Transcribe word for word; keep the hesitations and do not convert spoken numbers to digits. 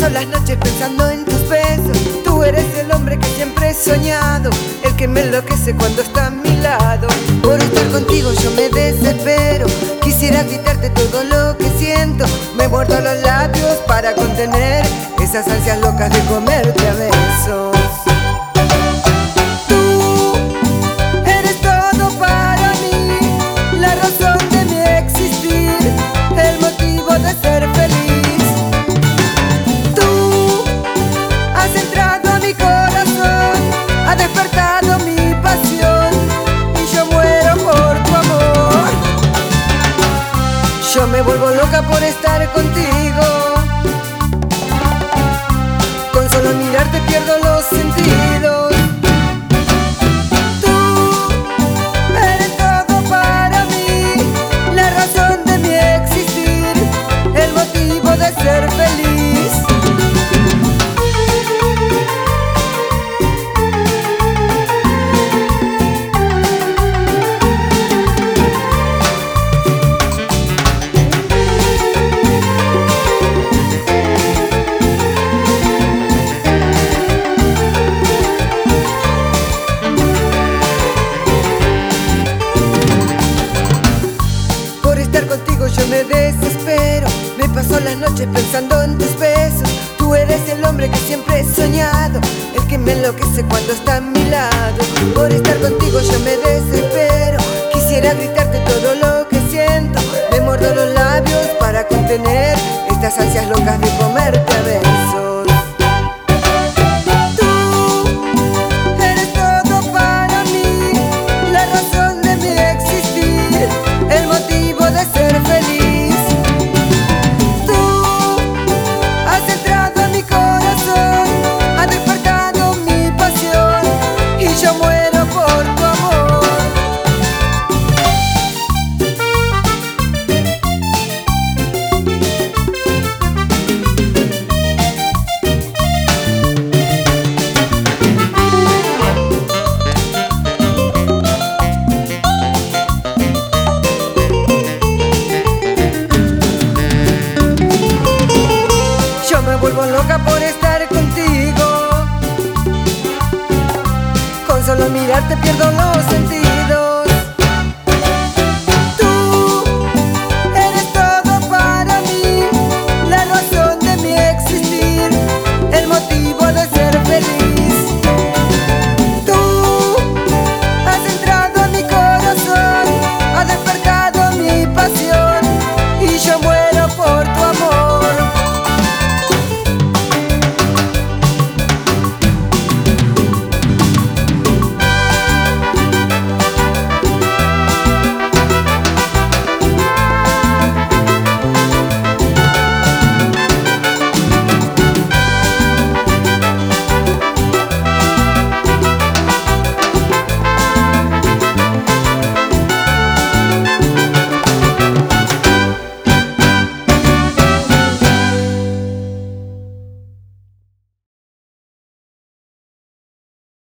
paso las noches pensando en tus besos. Tú eres el hombre que siempre he soñado, el que me enloquece cuando está a mi lado. Por estar contigo yo me desespero, quisiera gritarte todo lo que siento. Me muerdo los labios para contener esas ansias locas de comerte a besos. Yo me vuelvo loca por estar contigo. Con solo mirarte pierdo los sentidos. Tú eres todo para mí, la razón de mi existir, el motivo de ser feliz. Contigo yo me desespero, me paso las noches pensando en tus besos. Tú eres el hombre que siempre he soñado, el que me enloquece cuando está a mi lado. Por estar contigo yo me desespero, quisiera gritarte todo lo que siento. Me muerdo los labios para contener estas ansias locas de comerte a besos. Me vuelvo loca por estar contigo. Con solo mirarte pierdo los sentidos.